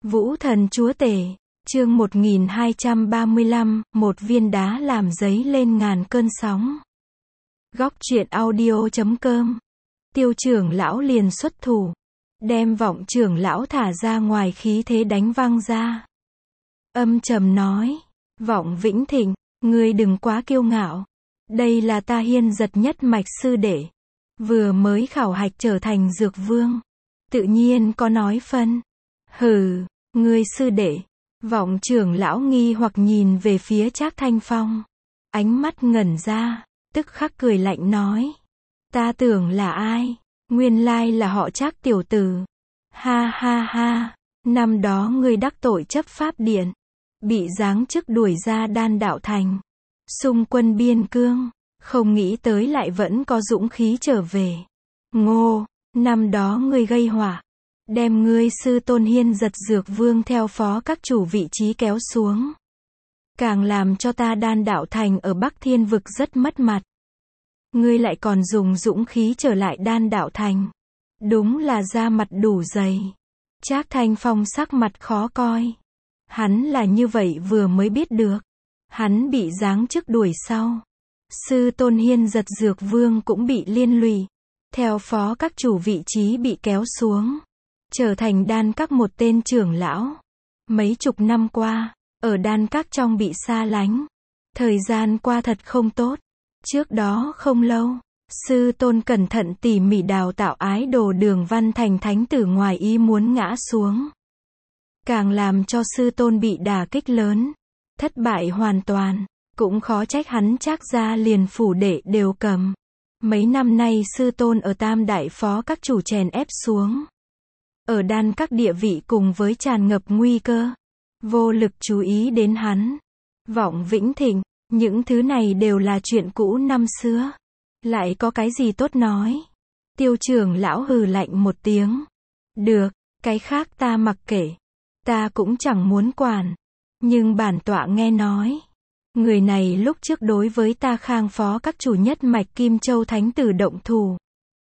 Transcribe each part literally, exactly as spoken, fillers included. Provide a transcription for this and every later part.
Vũ thần chúa tể, chương một nghìn hai trăm ba mươi lăm, một viên đá làm dấy lên ngàn cơn sóng. Góc truyện audio chấm com. Tiêu trưởng lão liền xuất thủ, đem Vọng trưởng lão thả ra ngoài, khí thế đánh văng ra. Âm trầm nói, Vọng Vĩnh Thịnh, ngươi đừng quá kiêu ngạo. Đây là ta Hiên Giật nhất mạch sư đệ, vừa mới khảo hạch trở thành dược vương, tự nhiên có nói phân. Hừ, ngươi sư đệ. Vọng trưởng lão nghi hoặc nhìn về phía Trác Thanh Phong, ánh mắt ngẩn ra, tức khắc cười lạnh nói, ta tưởng là ai, nguyên lai là họ Trác tiểu tử. Ha ha ha, năm đó ngươi đắc tội chấp pháp điện, bị giáng chức đuổi ra Đan Đạo Thành, xung quân biên cương, không nghĩ tới lại vẫn có dũng khí trở về. Ngô, năm đó ngươi gây họa, đem ngươi sư tôn Hiên Giật dược vương theo phó các chủ vị trí kéo xuống, càng làm cho ta Đan Đạo Thành ở Bắc Thiên vực rất mất mặt. Ngươi lại còn dùng dũng khí trở lại Đan Đạo Thành, đúng là da mặt đủ dày. Trác Thanh Phong sắc mặt khó coi, hắn là như vậy vừa mới biết được, hắn bị giáng chức đuổi sau, sư tôn Hiên Giật dược vương cũng bị liên lụy, theo phó các chủ vị trí bị kéo xuống, trở thành đan các một tên trưởng lão. Mấy chục năm qua, ở đan các trong bị xa lánh, thời gian qua thật không tốt. Trước đó không lâu, sư tôn cẩn thận tỉ mỉ đào tạo ái đồ Đường Văn Thành thánh tử ngoài ý muốn ngã xuống, càng làm cho sư tôn bị đả kích lớn, thất bại hoàn toàn. Cũng khó trách hắn Trác gia liền phủ đệ đều cầm. Mấy năm nay sư tôn ở tam đại phó các chủ chèn ép xuống, ở đan các địa vị cùng với tràn ngập nguy cơ, vô lực chú ý đến hắn. Vọng Vĩnh Thịnh, những thứ này đều là chuyện cũ năm xưa, lại có cái gì tốt nói. Tiêu trưởng lão hừ lạnh một tiếng, được, cái khác ta mặc kệ, ta cũng chẳng muốn quản, nhưng bản tọa nghe nói, người này lúc trước đối với ta Khang phó các chủ nhất mạch Kim Châu thánh tử động thủ,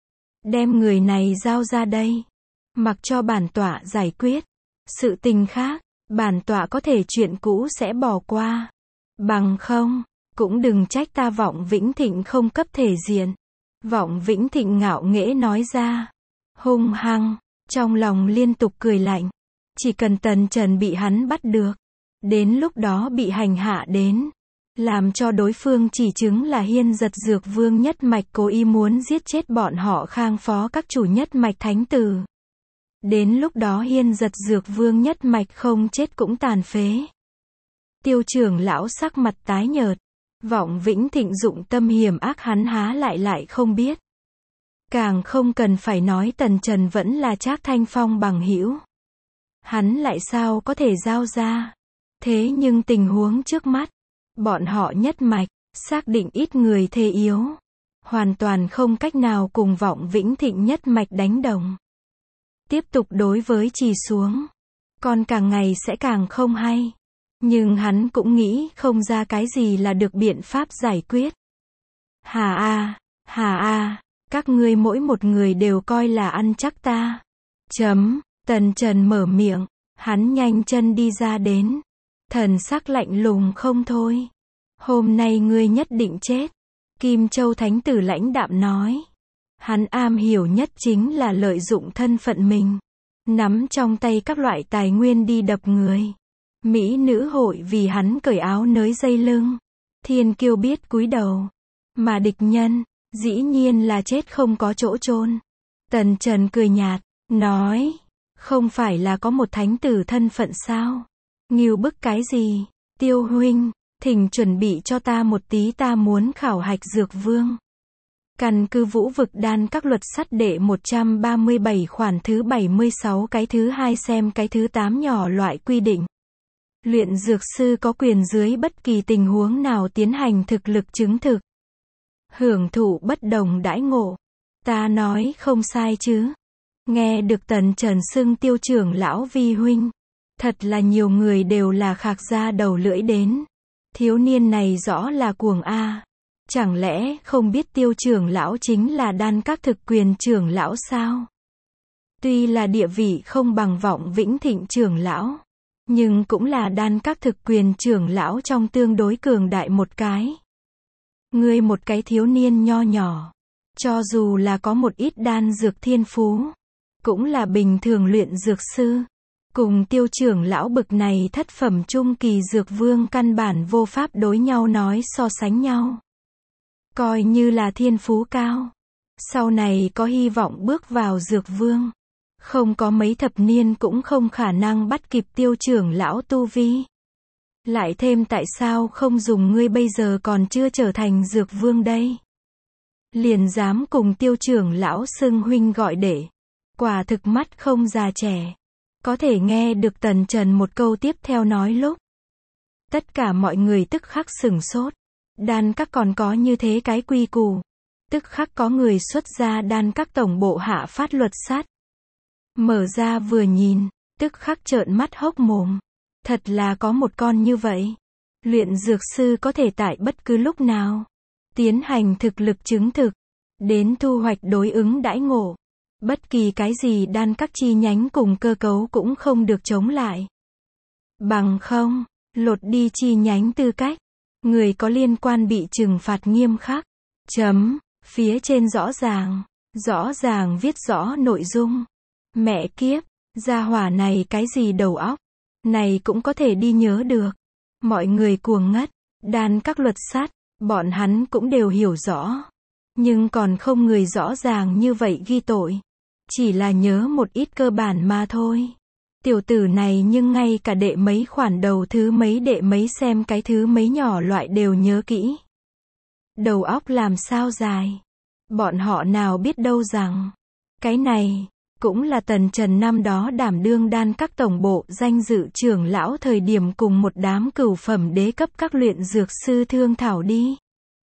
đem người này giao ra đây, mặc cho bản tọa giải quyết. Sự tình khác, bản tọa có thể chuyện cũ sẽ bỏ qua, bằng không, cũng đừng trách ta Vọng Vĩnh Thịnh không cấp thể diện. Vọng Vĩnh Thịnh ngạo nghễ nói ra, hung hăng, trong lòng liên tục cười lạnh. Chỉ cần Tần Trần bị hắn bắt được, đến lúc đó bị hành hạ đến, làm cho đối phương chỉ chứng là Hiên Giật dược vương nhất mạch cố ý muốn giết chết bọn họ Khang phó các chủ nhất mạch thánh tử. Đến lúc đó Hiên Giật dược vương nhất mạch không chết cũng tàn phế. Tiêu trưởng lão sắc mặt tái nhợt, Vọng Vĩnh Thịnh dụng tâm hiểm ác hắn há lại lại không biết. Càng không cần phải nói Tần Trần vẫn là Trác Thanh Phong bằng hữu, hắn lại sao có thể giao ra. Thế nhưng tình huống trước mắt, bọn họ nhất mạch, xác định ít người thê yếu, hoàn toàn không cách nào cùng Vọng Vĩnh Thịnh nhất mạch đánh đồng. Tiếp tục đối với trì xuống, còn càng ngày sẽ càng không hay. Nhưng hắn cũng nghĩ không ra cái gì là được biện pháp giải quyết. Hà a, hà a, các ngươi mỗi một người đều coi là ăn chắc ta. Chấm, Tần Trần mở miệng, hắn nhanh chân đi ra đến, thần sắc lạnh lùng không thôi. Hôm nay ngươi nhất định chết. Kim Châu thánh tử lãnh đạm nói. Hắn am hiểu nhất chính là lợi dụng thân phận mình, nắm trong tay các loại tài nguyên đi đập người. Mỹ nữ hội vì hắn cởi áo nới dây lưng, thiên kiêu biết cúi đầu, mà địch nhân, dĩ nhiên là chết không có chỗ chôn. Tần Trần cười nhạt, nói, không phải là có một thánh tử thân phận sao? Ngưu bức cái gì? Tiêu huynh, thỉnh chuẩn bị cho ta một tí, ta muốn khảo hạch dược vương. Căn cứ Vũ vực đan các luật sắt đệ một trăm ba mươi bảy khoản thứ bảy mươi sáu cái thứ hai xem cái thứ tám nhỏ loại quy định. Luyện dược sư có quyền dưới bất kỳ tình huống nào tiến hành thực lực chứng thực, hưởng thụ bất đồng đãi ngộ. Ta nói không sai chứ? Nghe được Tần Trần xưng Tiêu trưởng lão vi huynh, thật là nhiều người đều là khạc ra đầu lưỡi đến. Thiếu niên này rõ là cuồng a. Chẳng lẽ không biết Tiêu trưởng lão chính là đan các thực quyền trưởng lão sao? Tuy là địa vị không bằng Vọng Vĩnh Thịnh trưởng lão, nhưng cũng là đan các thực quyền trưởng lão trong tương đối cường đại một cái. Ngươi một cái thiếu niên nho nhỏ, cho dù là có một ít đan dược thiên phú, cũng là bình thường luyện dược sư. Cùng Tiêu trưởng lão bực này thất phẩm trung kỳ dược vương căn bản vô pháp đối nhau nói so sánh nhau. Coi như là thiên phú cao, sau này có hy vọng bước vào dược vương, không có mấy thập niên cũng không khả năng bắt kịp Tiêu trưởng lão tu vi. Lại thêm tại sao không dùng ngươi bây giờ còn chưa trở thành dược vương đây? Liền dám cùng Tiêu trưởng lão xưng huynh gọi đệ, quả thực mắt không già trẻ. Có thể nghe được Tần Trần một câu tiếp theo nói lúc, tất cả mọi người tức khắc sửng sốt. Đan các còn có như thế cái quy củ. Tức khắc có người xuất ra đan các tổng bộ hạ phát luật sát. Mở ra vừa nhìn, tức khắc trợn mắt hốc mồm. Thật là có một con như vậy. Luyện dược sư có thể tại bất cứ lúc nào tiến hành thực lực chứng thực, đến thu hoạch đối ứng đãi ngộ. Bất kỳ cái gì đan các chi nhánh cùng cơ cấu cũng không được chống lại. Bằng không, lột đi chi nhánh tư cách, người có liên quan bị trừng phạt nghiêm khắc. Chấm, phía trên rõ ràng, rõ ràng viết rõ nội dung. Mẹ kiếp, gia hỏa này cái gì đầu óc, này cũng có thể đi nhớ được. Mọi người cuồng ngất, đan các luật sát, bọn hắn cũng đều hiểu rõ. Nhưng còn không người rõ ràng như vậy ghi tội. Chỉ là nhớ một ít cơ bản mà thôi. Tiểu tử này nhưng ngay cả đệ mấy khoản đầu thứ mấy đệ mấy xem cái thứ mấy nhỏ loại đều nhớ kỹ. Đầu óc làm sao dài. Bọn họ nào biết đâu rằng, cái này, cũng là Tần Trần năm đó đảm đương đan các tổng bộ danh dự trưởng lão thời điểm cùng một đám cửu phẩm đế cấp các luyện dược sư thương thảo đi.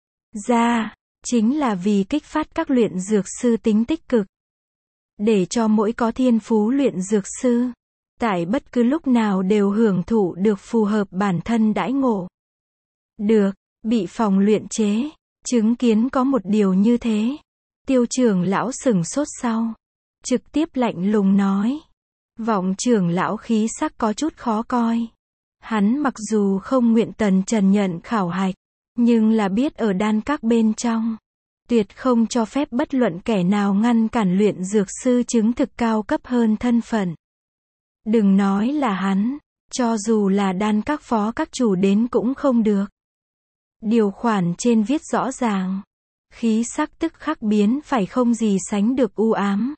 Ra, chính là vì kích phát các luyện dược sư tính tích cực. Để cho mỗi có thiên phú luyện dược sư, tại bất cứ lúc nào đều hưởng thụ được phù hợp bản thân đãi ngộ. Được, bị phòng luyện chế, chứng kiến có một điều như thế. Tiêu trưởng lão sửng sốt sau, trực tiếp lạnh lùng nói. Vọng trưởng lão khí sắc có chút khó coi. Hắn mặc dù không nguyện Tần Trần nhận khảo hạch, nhưng là biết ở đan các bên trong, tuyệt không cho phép bất luận kẻ nào ngăn cản luyện dược sư chứng thực cao cấp hơn thân phận. Đừng nói là hắn, cho dù là đan các phó các chủ đến cũng không được. Điều khoản trên viết rõ ràng, khí sắc tức khắc biến phải không gì sánh được u ám.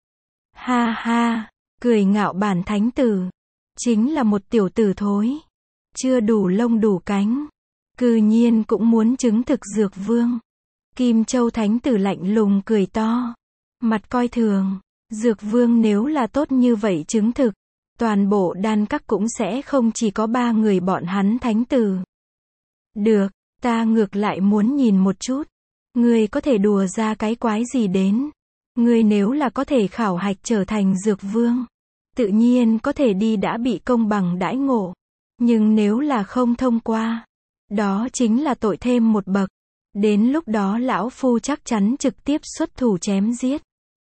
Ha ha, cười ngạo bản thánh tử, chính là một tiểu tử thối, chưa đủ lông đủ cánh, cư nhiên cũng muốn chứng thực dược vương. Kim Châu thánh tử lạnh lùng cười to, mặt coi thường, dược vương nếu là tốt như vậy chứng thực, toàn bộ đan các cũng sẽ không chỉ có ba người bọn hắn thánh tử. Được, ta ngược lại muốn nhìn một chút, ngươi có thể đùa ra cái quái gì đến. Ngươi nếu là có thể khảo hạch trở thành dược vương, tự nhiên có thể đi đã bị công bằng đãi ngộ. Nhưng nếu là không thông qua, đó chính là tội thêm một bậc. Đến lúc đó lão phu chắc chắn trực tiếp xuất thủ chém giết.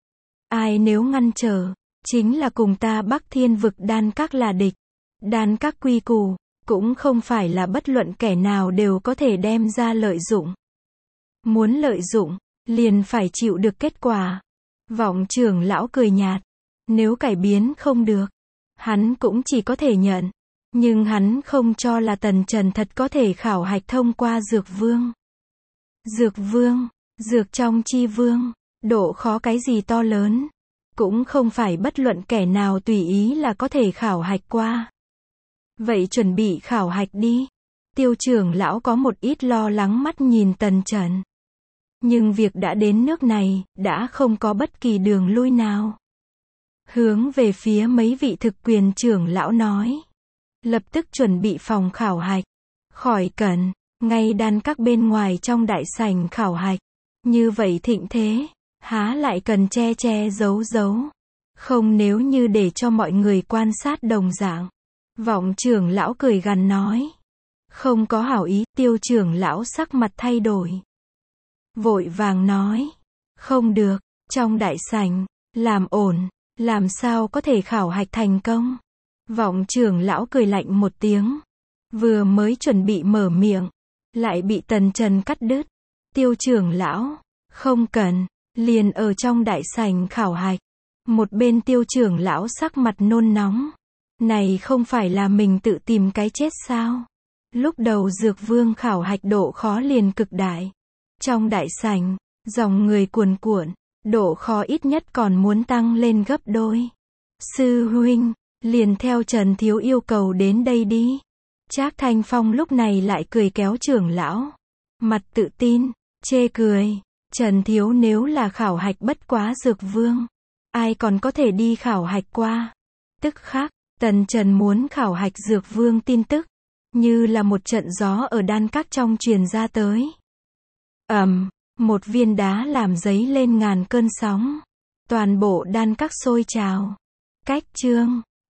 Ai nếu ngăn trở, chính là cùng ta Bắc Thiên vực đan các là địch. Đan các quy củ, cũng không phải là bất luận kẻ nào đều có thể đem ra lợi dụng. Muốn lợi dụng, liền phải chịu được kết quả. Vọng trưởng lão cười nhạt. Nếu cải biến không được, hắn cũng chỉ có thể nhận. Nhưng hắn không cho là Tần Trần thật có thể khảo hạch thông qua dược vương. Dược vương, dược trong chi vương, độ khó cái gì to lớn, cũng không phải bất luận kẻ nào tùy ý là có thể khảo hạch qua. Vậy chuẩn bị khảo hạch đi. Tiêu trưởng lão có một ít lo lắng mắt nhìn Tần Trần. Nhưng việc đã đến nước này, đã không có bất kỳ đường lui nào. Hướng về phía mấy vị thực quyền trưởng lão nói. Lập tức chuẩn bị phòng khảo hạch. Khỏi cần, ngay đan các bên ngoài trong đại sảnh khảo hạch. Như vậy thịnh thế, há lại cần che che giấu giấu. Không nếu như để cho mọi người quan sát đồng dạng. Vọng trưởng lão cười gằn nói. Không có hảo ý, tiêu trưởng lão sắc mặt thay đổi. Vội vàng nói. Không được, trong đại sảnh, làm ổn, Làm sao có thể khảo hạch thành công? Vọng trưởng lão cười lạnh một tiếng. Vừa mới chuẩn bị mở miệng, lại bị Tần Trần cắt đứt. Tiêu trưởng lão, không cần, liền ở trong đại sảnh khảo hạch. Một bên tiêu trưởng lão sắc mặt nôn nóng. Này không phải là mình tự tìm cái chết sao? Lúc đầu Dược Vương khảo hạch độ khó liền cực đại. Trong đại sảnh, dòng người cuồn cuộn, độ khó ít nhất còn muốn tăng lên gấp đôi. Sư huynh, liền theo Trần Thiếu yêu cầu đến đây đi. Trác Thanh Phong lúc này lại cười kéo trưởng lão. Mặt tự tin, chê cười. Trần Thiếu nếu là khảo hạch bất quá Dược Vương, ai còn có thể đi khảo hạch qua. Tức khắc, Tần Trần muốn khảo hạch Dược Vương tin tức, như là một trận gió ở đan các trong truyền ra tới. Ầm, một viên đá làm dấy lên ngàn cơn sóng. Toàn bộ đan các sôi trào. Cách chương